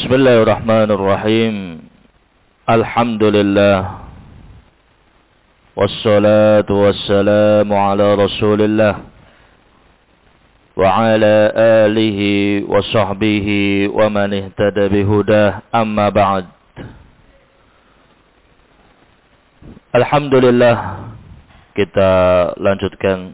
Bismillahirrahmanirrahim. Alhamdulillah. Wassalatu wassalamu ala Rasulillah wa ala alihi wa sahbihi wa man ihtada bihudah, amma ba'd. Alhamdulillah, kita lanjutkan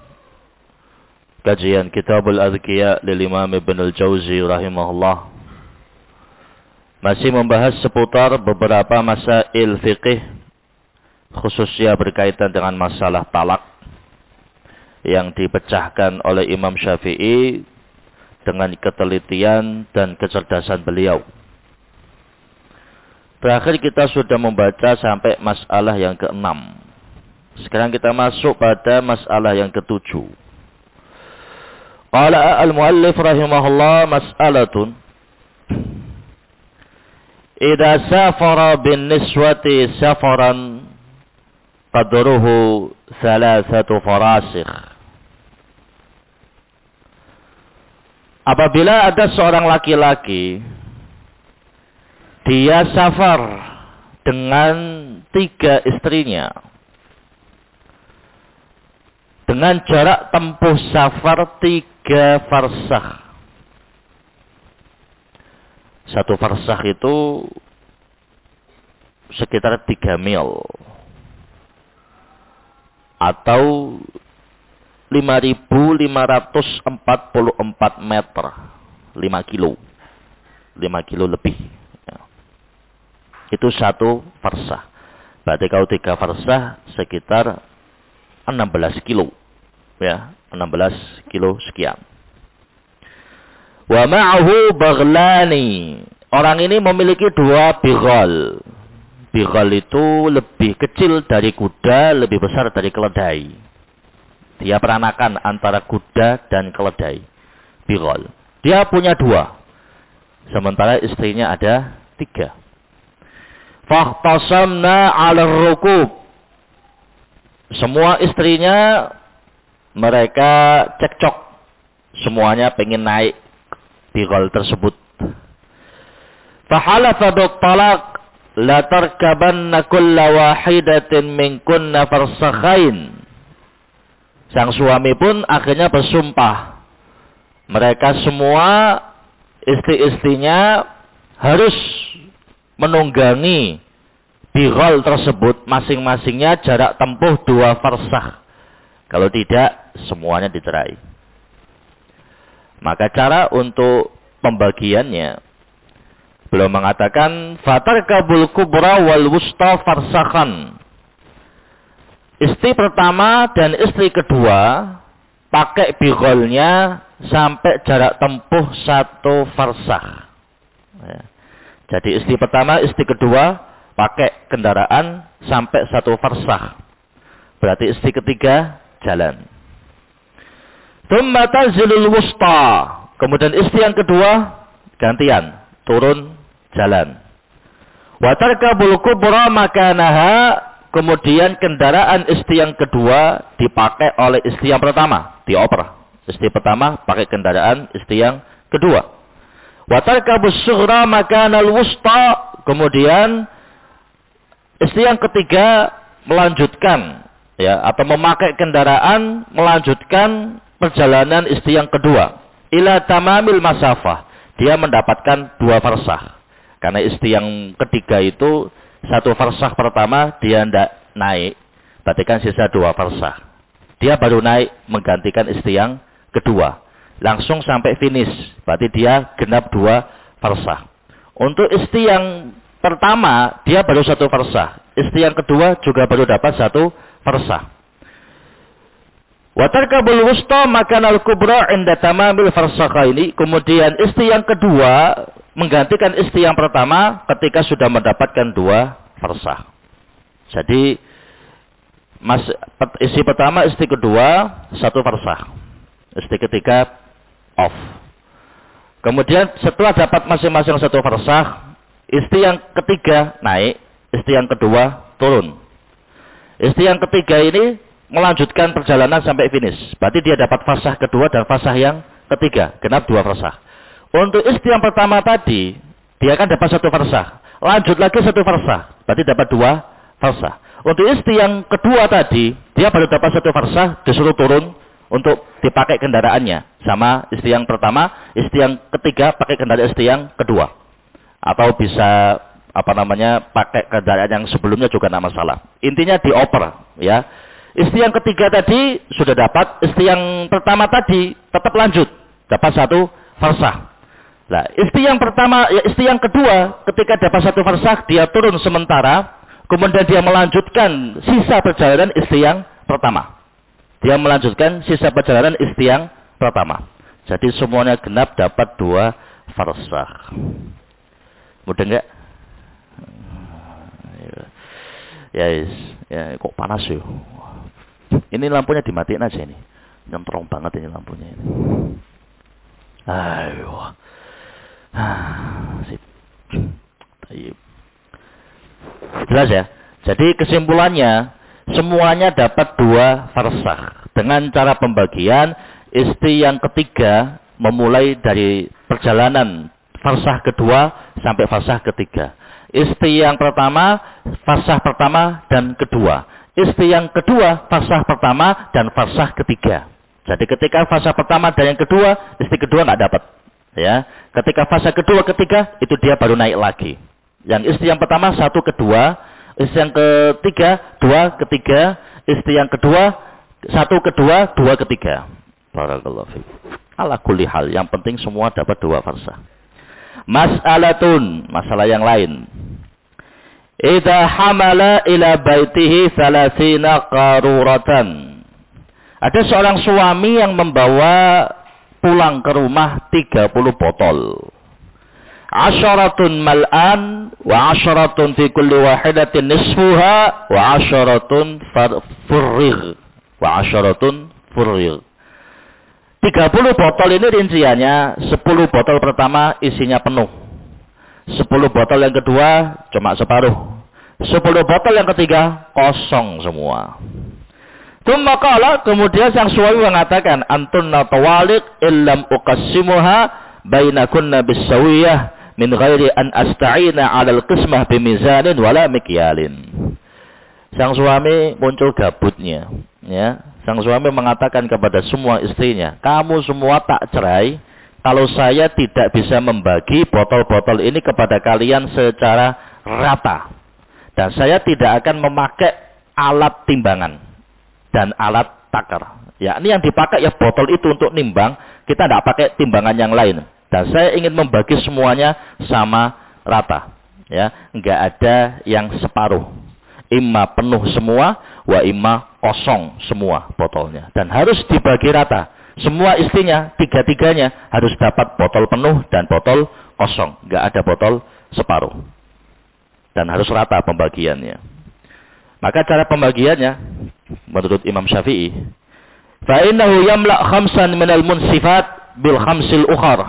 kajian Kitabul Adhkiya lil Imam Ibn al-Jauzi rahimahullah. Masih membahas seputar beberapa masail fiqih, khususnya berkaitan dengan masalah talak yang dipecahkan oleh Imam Syafi'i dengan ketelitian dan kecerdasan beliau. Terakhir kita sudah membaca sampai masalah yang ke-6. Sekarang kita masuk pada masalah yang ke-7. Qala al-muallif rahimahullah, mas'alatun idza safara bin niswati safaran qadruhu 3 farasikh. Apabila ada seorang laki-laki, dia safar dengan 3 istrinya dengan jarak tempuh safar 3 farsakh. 1 farsakh itu sekitar 3 mil atau 5.544 meter, 5 kilo lebih ya. Itu 1 farsakh. Berarti kalau 3 farsakh sekitar 16 kilo ya, 16 kilo sekian. Wa ma'ahu baghlani. Orang ini memiliki 2 bighal. Bighal itu lebih kecil dari kuda, lebih besar dari keledai. Dia peranakan antara kuda dan keledai. Bighal. Dia punya 2. Sementara istrinya ada 3. Fahtasamna 'ala rukub. Semua istrinya mereka cekcok. Semuanya pengen naik bighal tersebut. Fahalafa talaq la tarkabanna kulla wahidatin minkunna farsakhain. Sang suami pun akhirnya bersumpah, mereka semua istri-istrinya harus menunggangi bighal tersebut, masing-masingnya jarak tempuh 2 farsakh. Kalau tidak, semuanya dicerai. Maka cara untuk pembagiannya, beliau mengatakan fatarkabul kubra wal wusta farsakhan. Istri pertama dan istri kedua pakai bighalnya sampai jarak tempuh 1 farsakh. Ya. Jadi istri pertama, istri kedua pakai kendaraan sampai 1 farsakh. Berarti istri ketiga jalan. Tsumma tanzilul wusta. Kemudian istri yang kedua gantian turun jalan. Wa tarkabul kubra makanaha. Kemudian kendaraan istri yang kedua dipakai oleh istri yang pertama, dioper. Istri pertama pakai kendaraan istri yang kedua. Wa tarkabus sughra makanal wusta. Kemudian istri yang ketiga melanjutkan ya, atau memakai kendaraan melanjutkan perjalanan istri yang kedua. Ila tamamil masafah. Dia mendapatkan 2 farsakh. Karena istri yang ketiga itu 1 farsakh pertama dia tidak naik. Berarti kan sisa 2 farsakh. Dia baru naik menggantikan istri yang kedua. Langsung sampai finish. Berarti dia genap 2 farsakh. Untuk istri yang pertama dia baru 1 farsakh. Istri yang kedua juga baru dapat 1 farsakh. Wa tarkabul wusta makanal kubra inda tamamil farsakhaini. Kemudian istri yang kedua menggantikan istri yang pertama ketika sudah mendapatkan 2 farsakh. Jadi istri pertama, istri kedua 1 farsakh. Istri ketiga off. Kemudian setelah dapat masing-masing 1 farsakh, istri yang ketiga naik, istri yang kedua turun. Istri yang ketiga ini melanjutkan perjalanan sampai finish. Berarti dia dapat farsakh kedua dan farsakh yang ketiga. Genap 2 farsakh. Untuk istri yang pertama tadi, dia kan dapat 1 farsah. Lanjut lagi 1 farsah, berarti dapat 2 farsah. Untuk istri yang kedua tadi, dia baru dapat 1 farsah, disuruh turun untuk dipakai kendaraannya. Sama istri yang pertama, istri yang ketiga pakai kendaraan istri yang kedua. Atau bisa pakai kendaraan yang sebelumnya juga tidak masalah. Intinya dioper, ya. Istri yang ketiga tadi sudah dapat, istri yang pertama tadi tetap lanjut, dapat 1 farsah. Nah, istri yang pertama, ya istri yang kedua ketika dapat 1 farsah dia turun sementara, kemudian dia melanjutkan sisa perjalanan istri yang pertama. Dia melanjutkan sisa perjalanan istri yang pertama. Jadi semuanya genap dapat 2 farsah. Mudah enggak? Ya, ya kok panas ya. Ini lampunya dimatiin aja ini. Nyemprong banget ini lampunya ini. Ayo. Sip. Jelas ya? Jadi kesimpulannya semuanya dapat 2 farsah. Dengan cara pembagian, istri yang ketiga memulai dari perjalanan farsah kedua sampai farsah ketiga. Istri yang pertama, farsah pertama dan kedua. Istri yang kedua, farsah pertama dan farsah ketiga. Jadi ketika farsah pertama dan yang kedua, istri kedua nggak dapat. Ya, ketika fase kedua ketiga itu dia baru naik lagi. Yang istri yang pertama 1 kedua, istri yang ketiga 2 ketiga, istri yang kedua 1 kedua 2 ketiga. Barakallahu fiik. Ala kulli hal, yang penting semua dapat 2 farsah. Mas'alatun, masalah yang lain. Idza hamala ila baitihi 30 qaruratan. Ada seorang suami yang membawa pulang ke rumah 30 botol. 'asharatun mal'an wa 'asharatun fi kulli wahidatin nisfuha wa 'asharatun furrigh wa 'asharatun furrigh. 30 botol ini rinciannya 10 botol pertama isinya penuh. 10 botol yang kedua cuma separuh. 10 botol yang ketiga kosong semua. Kemudian sang suami mengatakan, antunna tawaliq illam uqassimuha bainakunna bisawiyah min ghairi an asta'ina 'alal qismah bimizanin wala mikyalin. Sang suami muncul gabutnya, ya. Sang suami mengatakan kepada semua istrinya, kamu semua tak cerai kalau saya tidak bisa membagi botol-botol ini kepada kalian secara rata. Dan saya tidak akan memakai alat timbangan dan alat takar. Ya, ini yang dipakai ya botol itu untuk nimbang. Kita tidak pakai timbangan yang lain. Dan saya ingin membagi semuanya sama rata. Ya, enggak ada yang separuh. Imma penuh semua, wa imma kosong semua botolnya. Dan harus dibagi rata. Semua istrinya, tiga-tiganya harus dapat botol penuh dan botol kosong. Enggak ada botol separuh. Dan harus rata pembagiannya. Maka cara pembagiannya menurut Imam Syafi'i, fa innahu yamla' khamsan minal munsifat bil khamsil ukhar.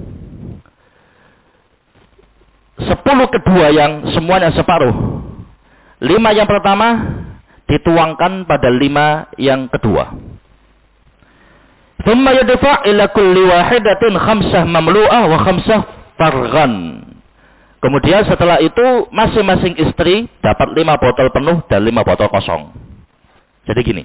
10 kedua yang semuanya separuh. 5 yang pertama dituangkan pada 5 yang kedua. Thumma yadfa' ila kulli wahidatin khamsah mamlu'ah wa khamsah farghan. Kemudian setelah itu masing-masing istri dapat 5 botol penuh dan 5 botol kosong. Jadi gini.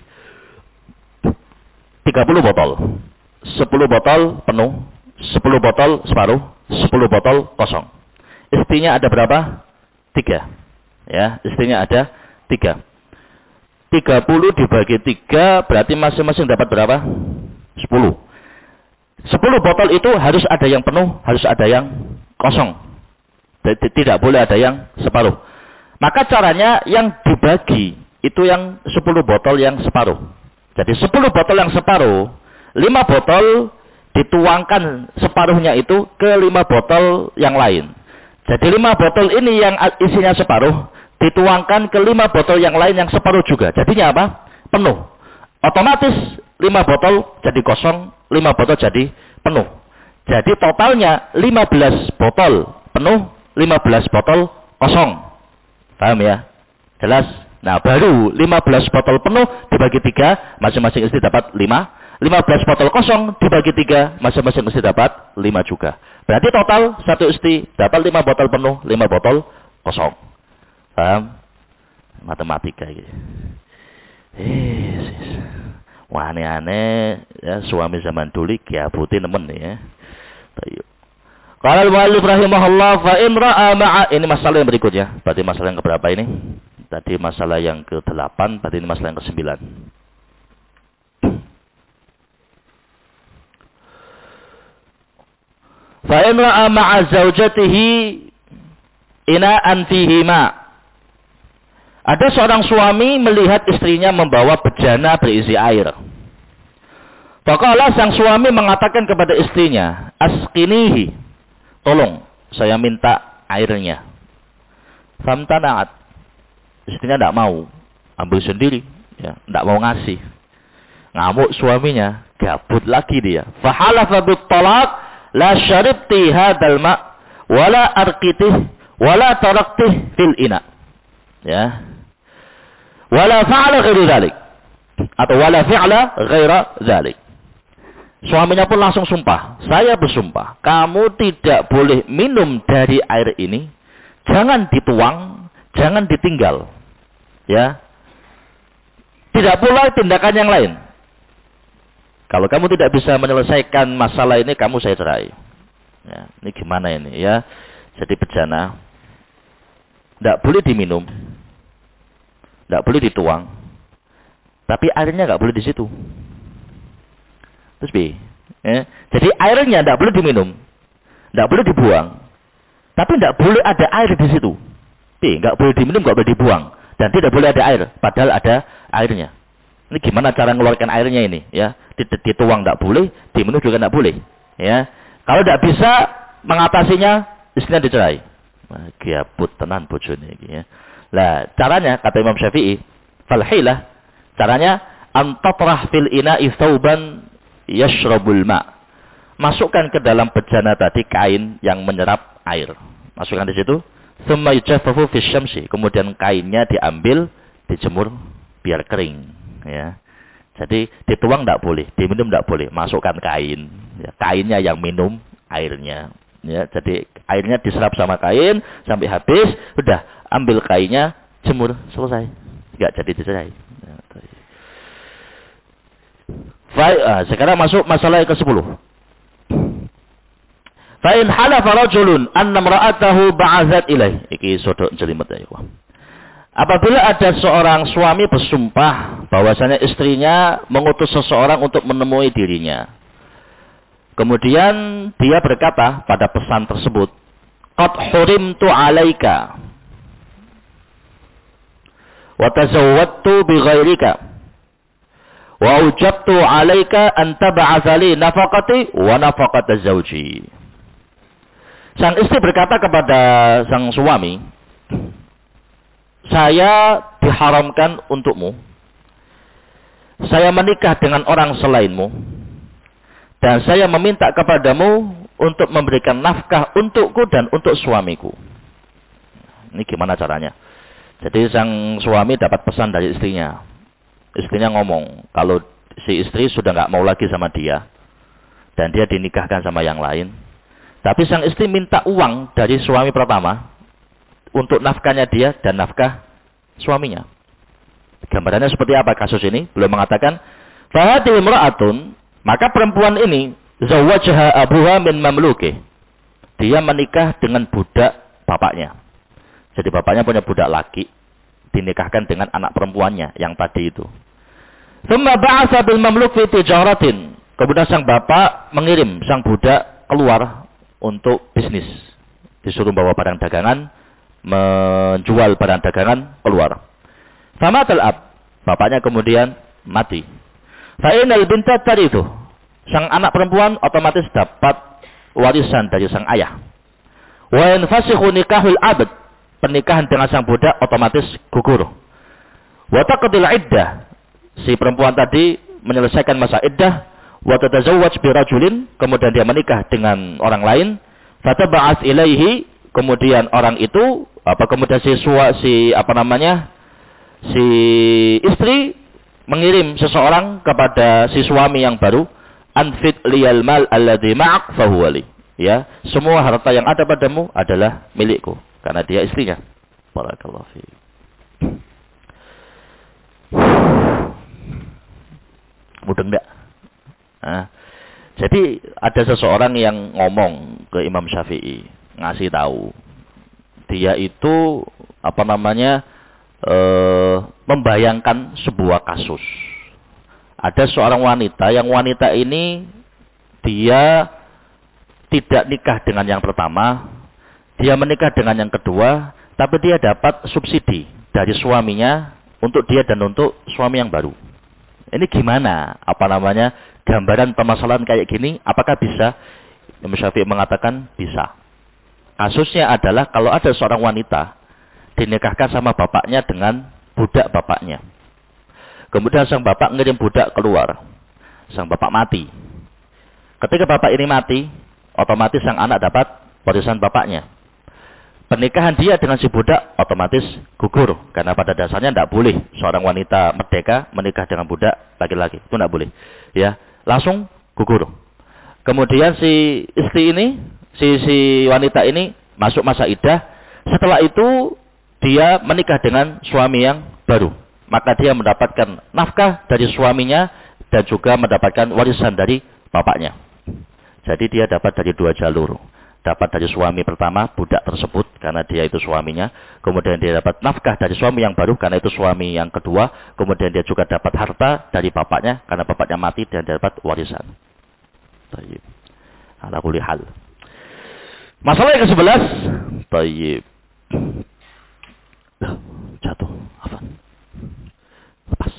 30 botol. 10 botol penuh, 10 botol separuh, 10 botol kosong. Istrinya ada berapa? 3. Ya, istrinya ada 3. 30 dibagi 3 berarti masing-masing dapat berapa? 10. 10 botol itu harus ada yang penuh, harus ada yang kosong. Tidak boleh ada yang separuh. Maka caranya yang dibagi itu yang 10 botol yang separuh. Jadi 10 botol yang separuh, 5 botol dituangkan separuhnya itu ke 5 botol yang lain. Jadi 5 botol ini yang isinya separuh dituangkan ke 5 botol yang lain yang separuh juga. Jadinya apa? Penuh. Otomatis 5 botol jadi kosong, 5 botol jadi penuh. Jadi totalnya 15 botol penuh, 15 botol kosong. Paham ya? Jelas? Nah, baru 15 botol penuh dibagi 3, masing-masing istri dapat 5. 15 botol kosong dibagi 3, masing-masing istri dapat 5 juga. Berarti total satu istri dapat 5 botol penuh, 5 botol kosong. Paham? Matematika gitu. Wah, aneh-aneh ya, suami zaman dulu kiabuti nemen ya. Qala al-mu'allif rahimahullah fa in ra'a ma'a, ini masalah yang berikutnya. Berarti masalah yang keberapa ini? Tadi masalah yang ke-8, berarti ini masalah yang ke-9. Fa in ra'a ma'a zaujatihi ina'an fihi ma'. Ada seorang suami melihat istrinya membawa bejana berisi air. Faqala, sang suami mengatakan kepada istrinya, asqinihi, tolong saya minta airnya. Famtana'at, istrinya tidak mau, ambil sendiri, ya, tidak mau ngasih. Ngamuk suaminya, gabut lagi dia. Fahalafa bit-talaq, la syaribti hadzal ma' wala arqitih wala taraktih fil ina. Ya. Wala fa'ala ghairu dzalik. Atau wala fi'la ghaira dzalik. Suaminya pun langsung sumpah. Saya bersumpah, kamu tidak boleh minum dari air ini. Jangan dituang, jangan ditinggal. Ya. Tidak pula tindakan yang lain. Kalau kamu tidak bisa menyelesaikan masalah ini, kamu saya cerai. Ya, ini gimana ini ya? Jadi bejana tidak boleh diminum. Tidak boleh dituang. Tapi airnya nggak boleh di situ. Terus B. Ya. Jadi airnya tidak boleh diminum. Tidak boleh dibuang. Tapi tidak boleh ada air di situ. B. Nggak boleh diminum, nggak boleh dibuang. Dan tidak boleh ada air. Padahal ada airnya. Ini gimana cara mengeluarkan airnya ini? Ya. Dituang tidak boleh. Diminum juga tidak boleh. Ya. Kalau tidak bisa mengatasinya, istrinya dicerai. Giabut tenan bojone iki ya. Lah, caranya kata Imam Syafi'i, falhilah, caranya antatrah fil ina'i thawban yashrabul ma'. Masukkan ke dalam bejana tadi kain yang menyerap air. Masukkan di situ, thumma yujaffafu fis syamsi. Kemudian kainnya diambil, dijemur biar kering, ya. Jadi dituang tidak boleh, diminum tidak boleh. Masukkan kain, ya. Kainnya yang minum airnya. Ya, jadi airnya diserap sama kain sampai habis, udah ambil kainnya, jemur, selesai. Enggak jadi dicerai. Sekarang masuk masalah yang ke-10. Fa in halafa rajulun anna imra'atahu ba'athat ilaih. Iki sodok jelimet ya, ikhwan. Apabila ada seorang suami bersumpah bahwasanya istrinya mengutus seseorang untuk menemui dirinya. Kemudian dia berkata pada pesan tersebut, qad hurimtu 'alaika wa tazawwadtu bi ghairika wa ujabtu 'alaika an tab'atha li nafaqati wa nafaqata zawji. Sang istri berkata kepada sang suami, saya diharamkan untukmu. Saya menikah dengan orang selainmu. Dan saya meminta kepadamu untuk memberikan nafkah untukku dan untuk suamiku. Ini gimana caranya? Jadi sang suami dapat pesan dari istrinya. Istrinya ngomong, kalau si istri sudah nggak mau lagi sama dia. Dan dia dinikahkan sama yang lain. Tapi sang istri minta uang dari suami pertama. Untuk nafkahnya dia dan nafkah suaminya. Gambarannya seperti apa kasus ini? Beliau mengatakan, fahadil imra'atun, maka perempuan ini zawwajaha abuha min mamluki. Dia menikah dengan budak bapaknya. Jadi bapaknya punya budak laki, dinikahkan dengan anak perempuannya yang tadi itu. Tsumma ba'atsa bil mamluk fi tijaratin. Kemudian sang bapak mengirim sang budak keluar untuk bisnis. Disuruh bawa barang dagangan, menjual barang dagangan keluar. Famatal ab, bapaknya kemudian mati. Fa'inal binta tarithu. Sang anak perempuan otomatis dapat warisan dari sang ayah. Wa yanfasikhu nikahul abd. Pernikahan dengan sang budak otomatis gugur. Wa taqdil iddah. Si perempuan tadi menyelesaikan masa iddah. Wa tatazawwaj bi rajulin. Kemudian dia menikah dengan orang lain. Fataba'ats ilaihi. Kemudian orang itu kemudian si istri mengirim seseorang kepada si suami yang baru, anfit liyal mal alladhi ma'ak fahuwa li. Ya, semua harta yang ada padamu adalah milikku karena dia istrinya. Barakallahu fiik. Mudah enggak? Nah, jadi ada seseorang yang ngomong ke Imam Syafi'i, ngasih tahu dia itu membayangkan sebuah kasus. Ada seorang wanita, yang wanita ini dia tidak nikah dengan yang pertama, dia menikah dengan yang kedua, tapi dia dapat subsidi dari suaminya untuk dia dan untuk suami yang baru. Ini gimana? Gambaran permasalahan kayak gini, apakah bisa? Imam Syafi'i mengatakan bisa. Kasusnya adalah kalau ada seorang wanita dinikahkan sama bapaknya dengan budak bapaknya. Kemudian sang bapak ngirim budak keluar. Sang bapak mati. Ketika bapak ini mati, otomatis sang anak dapat warisan bapaknya. Pernikahan dia dengan si budak otomatis gugur. Karena pada dasarnya tidak boleh seorang wanita merdeka menikah dengan budak laki-laki. Itu tidak boleh. Ya, langsung gugur. Kemudian si istri ini, si wanita ini masuk masa iddah. Setelah itu dia menikah dengan suami yang baru. Maka dia mendapatkan nafkah dari suaminya dan juga mendapatkan warisan dari bapaknya. Jadi dia dapat dari dua jalur. Dapat dari suami pertama, budak tersebut, karena dia itu suaminya. Kemudian dia dapat nafkah dari suami yang baru, karena itu suami yang kedua. Kemudian dia juga dapat harta dari bapaknya, karena bapaknya mati dan dia dapat warisan. Tayyib. Ala kulli hal. Masalah yang ke-11. Tayyib. Jatuh. Afan. Lepas.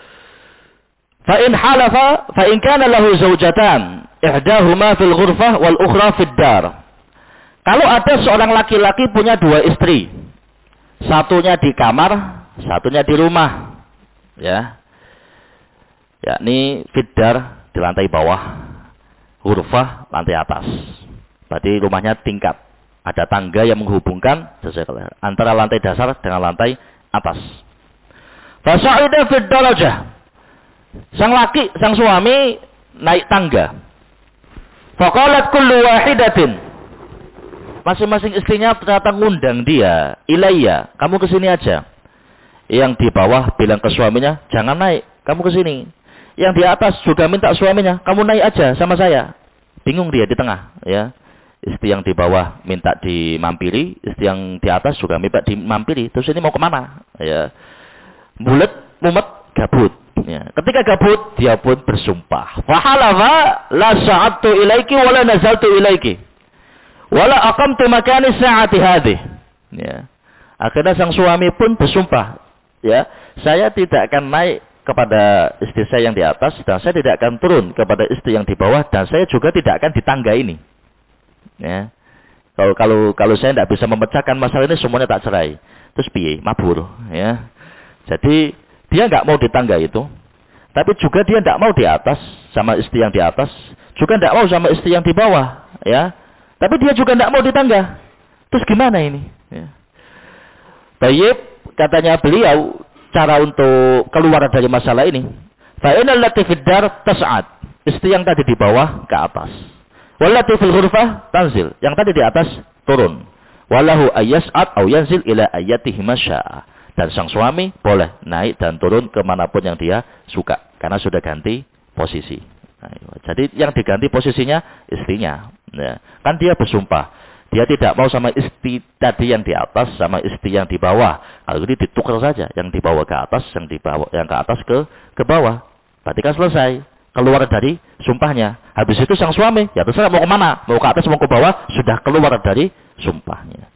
Fa'in halafa, fa'in kana lahu zawjatan. Ihdahuma fil ghurfah wal ukhra fid dar. Kalau ada seorang laki-laki punya dua istri, satunya di kamar, satunya di rumah, ya, yakni fiddar di lantai bawah, ghurfah lantai atas. Berarti rumahnya tingkat, ada tangga yang menghubungkan antara lantai dasar dengan lantai atas. Fasa'ida fid darajah. Sang suami naik tangga. Faqalat kullu wahidatin. Masing-masing istrinya ternyata ngundang dia. Ilayya, kamu kesini aja. Yang di bawah bilang ke suaminya, jangan naik, kamu kesini. Yang di atas juga minta suaminya, kamu naik aja sama saya. Bingung dia di tengah. Ya. Istri yang di bawah minta dimampiri, istri yang di atas juga minta dimampiri. Terus ini mau kemana? Ya. Bulet, mumet, gabut. Ya. Ketika gabut, dia pun bersumpah. Fahalafa la sa'adtu ilaiki wa la nazaltu ilaiki. Wala aqamtu makani sa'ati hadhihi. Ya. Akhirnya sang suami pun bersumpah, ya, saya tidak akan naik kepada istri saya yang di atas dan saya tidak akan turun kepada istri yang di bawah dan saya juga tidak akan di tangga ini. Ya. Kalau saya tidak bisa memecahkan masalah ini semuanya tak cerai. Terus piye? Mabur, ya. Jadi dia enggak mau di tangga itu, tapi juga dia enggak mau di atas sama istri yang di atas, juga enggak mau sama istri yang di bawah, ya. Tapi dia juga tidak mau di tangga. Terus gimana ini? Ya. Tayyib, katanya beliau, cara untuk keluar dari masalah ini. Fa'inal lati fid dar tas'ad. Istri yang tadi di bawah ke atas. Wallati fil ghurfah tanzil. Yang tadi di atas turun. Wallahu ayyas'ad au yanzil ila ayyatihi masya'a. Dan sang suami boleh naik dan turun kemanapun yang dia suka. Karena sudah ganti posisi. Nah, jadi yang diganti posisinya istrinya. Ya. Kan dia bersumpah. Dia tidak mau sama istri tadi yang di atas sama istri yang di bawah. Kalau ini ditukar saja. Yang di bawah ke atas, yang ke atas ke bawah. Berarti kan selesai. Keluar dari sumpahnya. Habis itu sang suami, ya terserah mau kemana. Mau ke atas, mau ke bawah. Sudah keluar dari sumpahnya.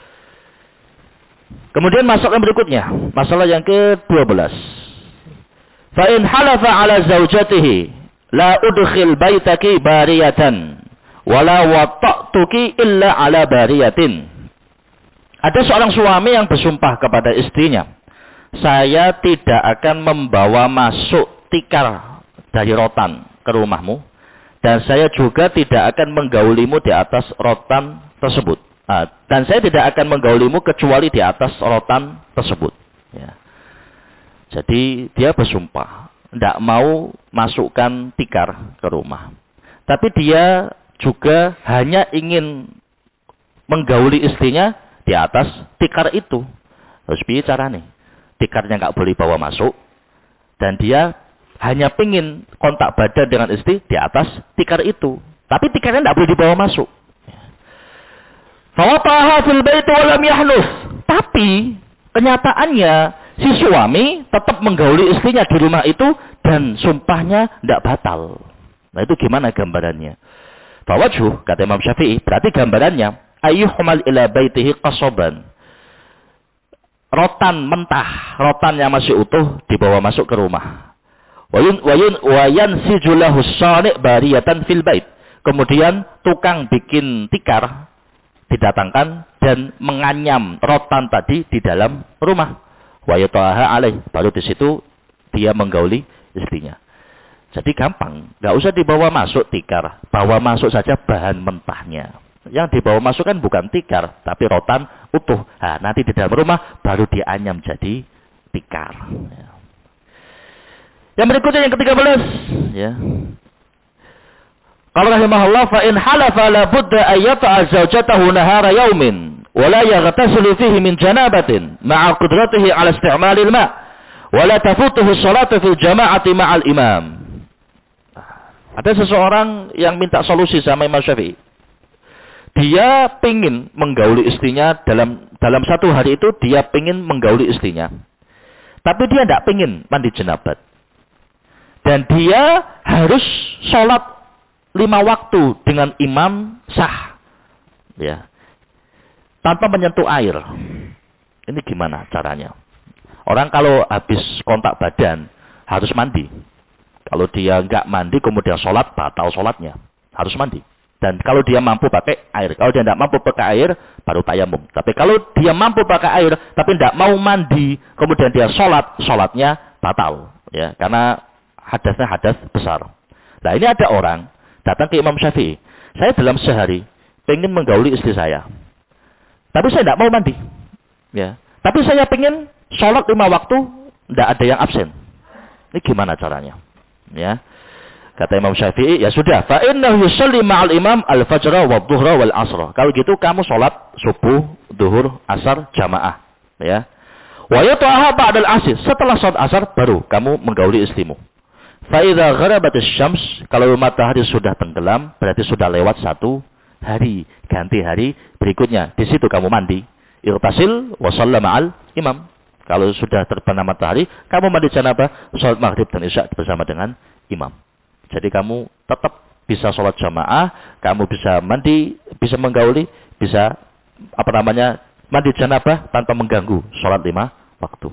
Kemudian masalah yang berikutnya. Masalah yang ke-12. Fa'in halafa ala zaujatihi. La udkhil baitaki bariyatan. Wala wata'tuki illa ala bariyatin. Ada seorang suami yang bersumpah kepada istrinya. Saya tidak akan membawa masuk tikar dari rotan ke rumahmu. Dan saya juga tidak akan menggaulimu di atas rotan tersebut. Dan saya tidak akan menggaulimu kecuali di atas rotan tersebut. Ya. Jadi dia bersumpah, tidak mau masukkan tikar ke rumah. Tapi dia juga hanya ingin menggauli istrinya di atas tikar itu. Terus piye carane? Tikarnya nggak boleh bawa masuk. Dan dia hanya ingin kontak badan dengan istri di atas tikar itu. Tapi tikarnya nggak boleh dibawa masuk. Fawataha fil bait wa lam yahnuf. Tapi kenyataannya si suami tetap menggauli istrinya di rumah itu dan sumpahnya tidak batal. Nah itu gimana gambarannya? Fawajhu, kata Imam Syafi'i, berarti gambarannya ayyuhmal ila baitihi qasaban. Rotan mentah, rotan yang masih utuh dibawa masuk ke rumah. Wa yansiju lahu shani' bariyatan fil bait. Kemudian tukang bikin tikar didatangkan dan menganyam rotan tadi di dalam rumah. Wa yataha alaih, baru di situ dia menggauli istrinya. Jadi gampang, nggak usah dibawa masuk tikar, bawa masuk saja bahan mentahnya. Yang dibawa masuk kan bukan tikar, tapi rotan utuh. Nah, nanti di dalam rumah baru dianyam jadi tikar. Yang berikutnya yang ke-13, ya. Qala rahimahullah, fa in halafa la budda ayyata zawjatahu nahara yaumin wa la yaghtasilu fihi min janabatin ma'a qudratihi 'ala isti'malil ma' wa la tafutuhu sholatu fil jama'ati ma'al imam. Ada seseorang yang minta solusi sama Imam Syafi'i. Dia pingin menggauli istrinya dalam satu hari itu dia pingin menggauli istrinya. Tapi dia tidak pingin mandi jenabat. Dan dia harus sholat 5 waktu dengan imam sah. Ya. Tanpa menyentuh air. Ini gimana caranya? Orang kalau habis kontak badan harus mandi. Kalau dia nggak mandi kemudian sholat, batal sholatnya. Harus mandi. Dan kalau dia mampu pakai air. Kalau dia tidak mampu pakai air, baru tayamum. Tapi kalau dia mampu pakai air, tapi tidak mau mandi, kemudian dia sholat, sholatnya batal. Ya, karena hadasnya hadas besar. Nah ini ada orang datang ke Imam Syafi'i. Saya dalam sehari pengen menggauli istri saya. Tapi saya tidak mau mandi. Ya. Tapi saya pengen sholat 5 waktu, tidak ada yang absen. Ini gimana caranya? Ya. Kata Imam Syafi'i, ya sudah. Fa innahu yusalli ma'al imam al-fajra wa dhuhra wal asra. Kalau gitu kamu sholat subuh, duhur, asar, jamaah. Ya. Wa yata'aha ba'dal asr. Setelah sholat asar baru kamu menggauli istrimu. Fa'idha gharabatis syams, kalau matahari sudah tenggelam, berarti sudah lewat 1 hari. Ganti hari berikutnya. Di situ kamu mandi. Irtasil wa shalla ma'al imam. Kalau sudah terbenam matahari, kamu mandi janabah, sholat maghrib dan isya bersama dengan imam. Jadi kamu tetap bisa sholat jamaah, kamu bisa mandi, bisa menggauli, bisa mandi janabah tanpa mengganggu sholat 5 waktu.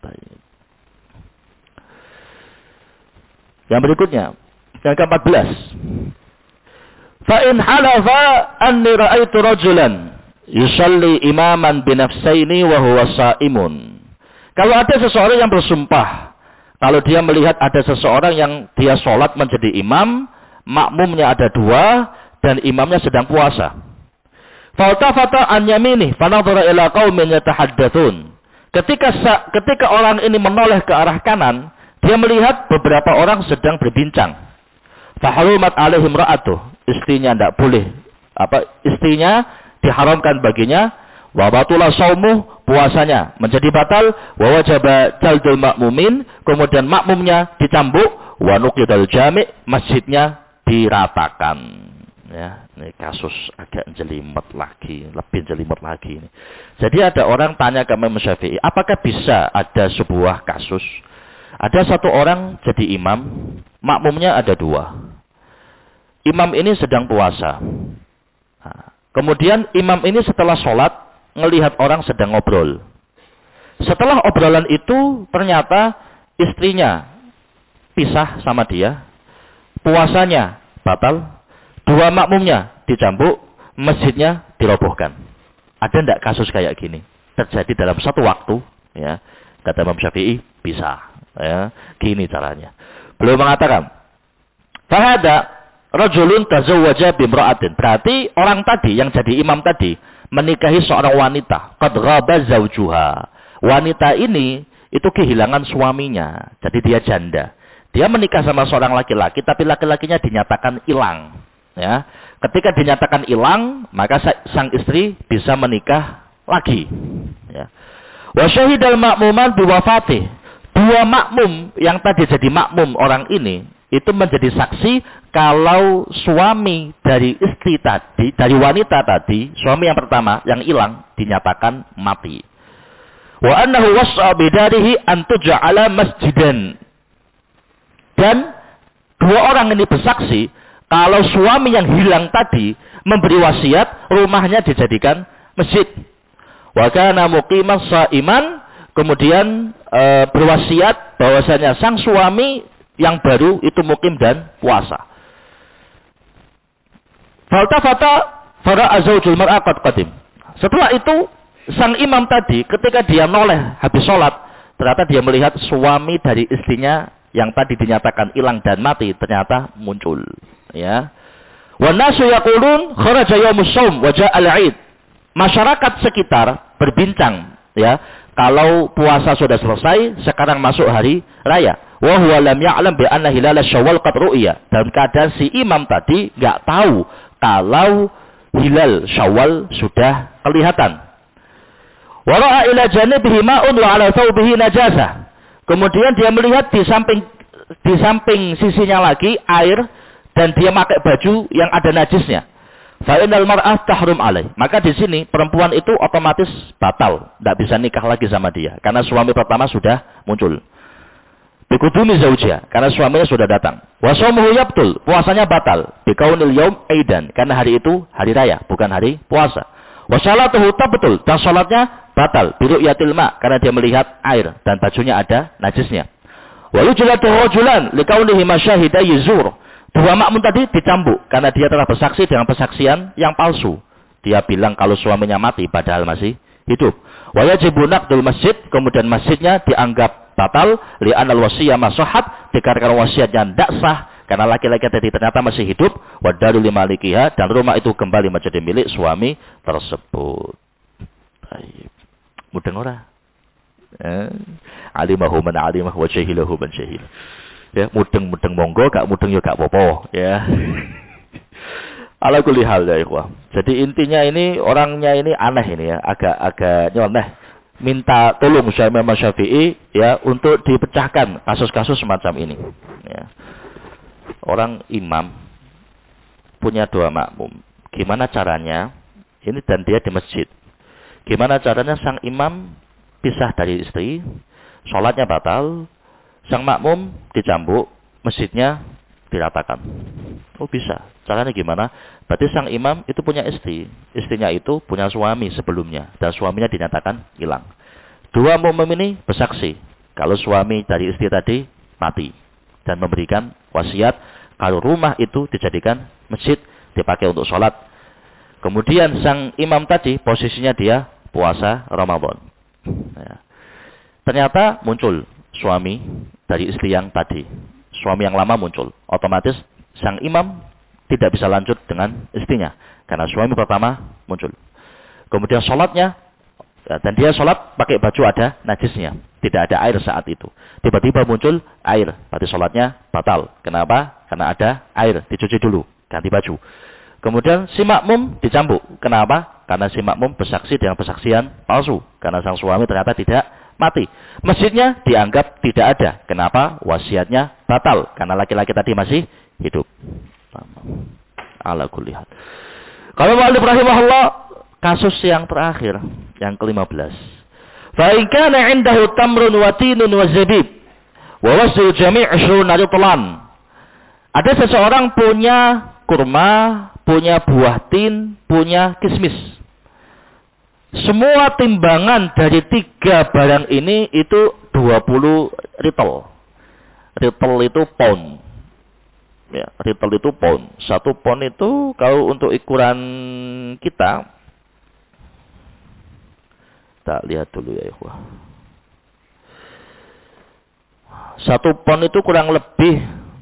Yang berikutnya, yang ke-14. Fa in halafa anni ra'aitu rajulan yusalli imaman binafsaini wa huwa shaimun. Kalau ada seseorang yang bersumpah, kalau dia melihat ada seseorang yang dia sholat menjadi imam, makmumnya ada 2 dan imamnya sedang puasa. Faltafata an yaminih fanadhara ila qaumin yatahaddatsun. Ketika orang ini menoleh ke arah kanan, dia melihat beberapa orang sedang berbincang. Faharumat alaihim ra'atuh. Istrinya tidak boleh. Istrinya diharamkan baginya. Wa batula shaumuh, puasanya menjadi batal. Wa wajaba jaldul makmumin, kemudian makmumnya dicambuk. Wa nuqidal jami', masjidnya diratakan. Ya, ini kasus agak jelimet lagi, lebih jelimet lagi ini. Jadi ada orang tanya ke Imam Syafi'i, apakah bisa ada sebuah kasus? Ada satu orang jadi imam, makmumnya ada 2. Imam ini sedang puasa. Kemudian imam ini setelah sholat, ngelihat orang sedang ngobrol. Setelah obrolan itu, ternyata istrinya pisah sama dia, puasanya batal, 2 makmumnya dicambuk, masjidnya dirobohkan. Ada tidak kasus kayak gini? Terjadi dalam satu waktu, ya. Kata Imam Syafi'i, bisa. Ya, gini caranya. Beliau mengatakan, fahada rajulun tazawwaja bimra'atin. Berarti orang tadi yang jadi imam tadi menikahi seorang wanita. Qad ghaba zawjuha. Wanita ini itu kehilangan suaminya. Jadi dia janda. Dia menikah sama seorang laki-laki, tapi laki-lakinya dinyatakan hilang. Ya, ketika dinyatakan hilang, maka sang istri bisa menikah lagi. Ya. Wa syahidal ma'muman biwafatih. Dua makmum yang tadi jadi makmum orang ini, itu menjadi saksi kalau suami dari istri tadi, dari wanita tadi, suami yang pertama yang hilang dinyatakan mati. Wa annahu was'a bidarihi an tuj'ala masjidan. Dan dua orang ini bersaksi kalau suami yang hilang tadi memberi wasiat rumahnya dijadikan masjid. Wa kana muqiman sha'iman, kemudian berwasiat bahwasanya sang suami yang baru itu mukim dan puasa. Faltafata fara'a zaujul mar'a qad qadim. Setelah itu sang imam tadi ketika dia noleh habis sholat, ternyata dia melihat suami dari istrinya yang tadi dinyatakan hilang dan mati ternyata muncul. Ya. Wa nasu yaqulun kharaja yaumus shaum wa ja'al 'id. Masyarakat sekitar berbincang, ya, kalau puasa sudah selesai, sekarang masuk hari raya. Wa huwa lam ya'lam bi anna hilal Syawal qad ru'ya. Dalam keadaan si imam tadi enggak tahu kalau hilal Syawal sudah kelihatan. Wa ra'a ila janibihi ma'un wa 'ala thawbihi najasah. Kemudian dia melihat di samping sisinya lagi air dan dia pakai baju yang ada najisnya. Fa innal mar'ah tahrum alaih. Maka di sini perempuan itu otomatis batal, tidak bisa nikah lagi sama dia karena suami pertama sudah muncul. Bikudumi zaujia, karena suaminya sudah datang. Wa shaumuhu yabtul, puasanya batal. Bikaunil yaum aidan, karena hari itu hari raya, bukan hari puasa. Wa sholatuhu tabtul, dan sholatnya batal. Biru'yatil ma, karena dia melihat air dan bajunya ada najisnya. Wa yujlatu rajulan likaunihi masyahida yuzur. Dua makmum tadi dicambuk karena dia telah bersaksi dengan persaksian yang palsu. Dia bilang kalau suaminya mati padahal masih hidup. Wa yajibu naqdul masjid, kemudian masjidnya dianggap batal li'anal wasiyah masahat, dikarenakan wasiatnya tidak sah karena laki-laki tadi ternyata masih hidup. Wa daru limalikiha, dan rumah itu kembali menjadi milik suami tersebut. Baik. Mudeng ora? Alimahu man alimah wa jahilahu man jahil. Ya, mudeng-mudeng monggo, gak mudeng ya gak apa-apa, ya. Ala kulli hal ya ikhwah. Jadi intinya ini orangnya ini aneh ini ya, agak nyeleneh. Minta tolong Imam Syafi'i ya untuk dipecahkan kasus-kasus semacam ini. Ya. Orang imam punya dua makmum. Gimana caranya? Ini dan dia di masjid. Gimana caranya sang imam pisah dari istri, sholatnya batal, sang makmum dicambuk, masjidnya diratakan. Oh bisa. Caranya gimana? Berarti sang imam itu punya istri. Istrinya itu punya suami sebelumnya. Dan suaminya dinyatakan hilang. Dua makmum ini bersaksi. Kalau suami dari istri tadi mati. Dan memberikan wasiat. Kalau rumah itu dijadikan masjid. Dipakai untuk sholat. Kemudian sang imam tadi posisinya dia puasa Ramadan. Ya. Ternyata muncul suami dari istri yang tadi. Suami yang lama muncul. Otomatis sang imam tidak bisa lanjut dengan istrinya. Karena suami pertama muncul. Kemudian sholatnya. Dan dia sholat pakai baju ada najisnya. Tidak ada air saat itu. Tiba-tiba muncul air. Berarti sholatnya batal. Kenapa? Karena ada air. Dicuci dulu. Ganti baju. Kemudian si makmum dicambuk. Kenapa? Karena si makmum bersaksi dengan persaksian palsu. Karena sang suami ternyata tidak mati. Masjidnya dianggap tidak ada. Kenapa? Wasiatnya batal. Karena laki-laki tadi masih hidup. Ala kulli hal. Kalau mu'allif rahimahullah, kasus yang terakhir, yang ke-15. Fa in kana 'indahu tamrun wa tinun wa zabib wa wasu jami' 20 ritlan. Ada seseorang punya kurma, punya buah tin, punya kismis. Semua timbangan dari tiga barang ini itu 20 ritel. Ritel itu pound. Ya, ritel itu pound. Satu pound itu kalau untuk ukuran kita lihat dulu ya ikhwah. Satu pound itu kurang lebih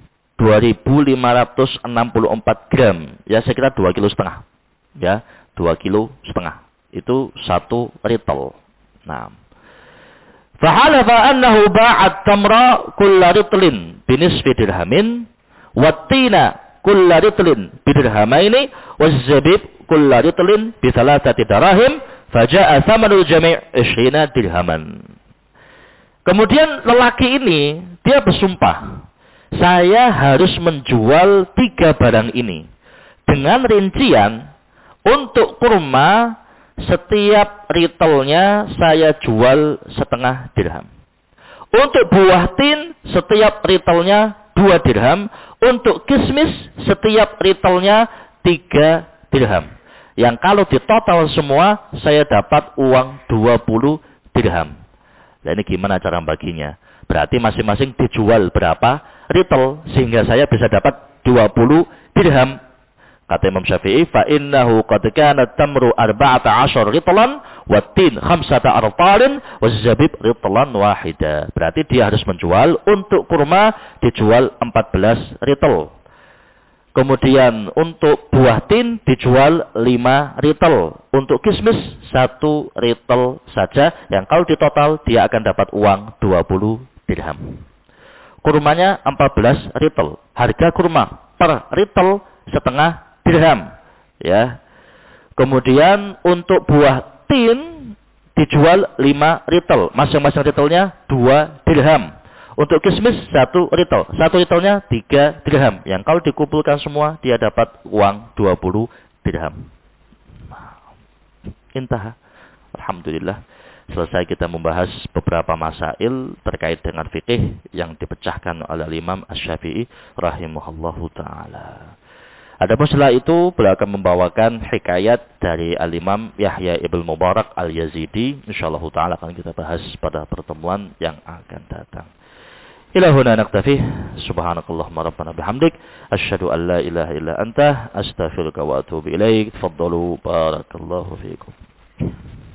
2.564 gram. Ya, saya kira 2,5 kilo. Ya, 2,5 kilo. Itu satu ritel. Nah, Fahalafa annahu ba'at tamra kulla ritlin binisfi dirhamin wattina kulla ritlin bidirhamaini wazzabib kulla ritlin bithalatati darahim faja'a thamanul jami' 20 dirhaman. Kemudian lelaki ini dia bersumpah, saya harus menjual 3 barang ini dengan rincian untuk kurma setiap ritelnya saya jual setengah dirham. Untuk buah tin setiap ritelnya 2 dirham. Untuk kismis setiap ritelnya 3 dirham. Yang kalau ditotal semua saya dapat uang 20 dirham. Nah ini gimana cara baginya? Berarti masing-masing dijual berapa ritel sehingga saya bisa dapat 20 dirham. Kata Imam Syafi'i, fa innahu qad kana tamru 14 ritlan wa tin 5 artalin wa zabib ritlan wahida. Berarti dia harus menjual untuk kurma dijual 14 ritel. Kemudian untuk buah tin dijual 5 ritel. Untuk kismis 1 ritel saja yang kalau ditotal dia akan dapat uang 20 dirham. Kurmanya 14 ritel. Harga kurma per ritel setengah dirham, ya. Kemudian untuk buah tin dijual 5 ritel, masing-masing ritelnya 2 dirham. Untuk kismis 1 ritel, 1 ritelnya 3 dirham. Yang kalau dikumpulkan semua dia dapat uang 20 dirham. Intah. Alhamdulillah. Selesai kita membahas beberapa masail terkait dengan fikih yang dipecahkan oleh Imam Asy-Syafi'i rahimahullahu taala. Adapun setelah itu beliau akan membawakan hikayat dari Al-Imam Yahya Ibn Mubarak Al-Yazidi. InsyaAllah ta'ala akan kita bahas pada pertemuan yang akan datang. Ila huna naktafi. Subhanakallahumma rabbana bihamdik. Asyhadu an la ilaha illa anta. Astaghfiruka wa atubu ilaik. Tafaddalu barakallahu fiikum.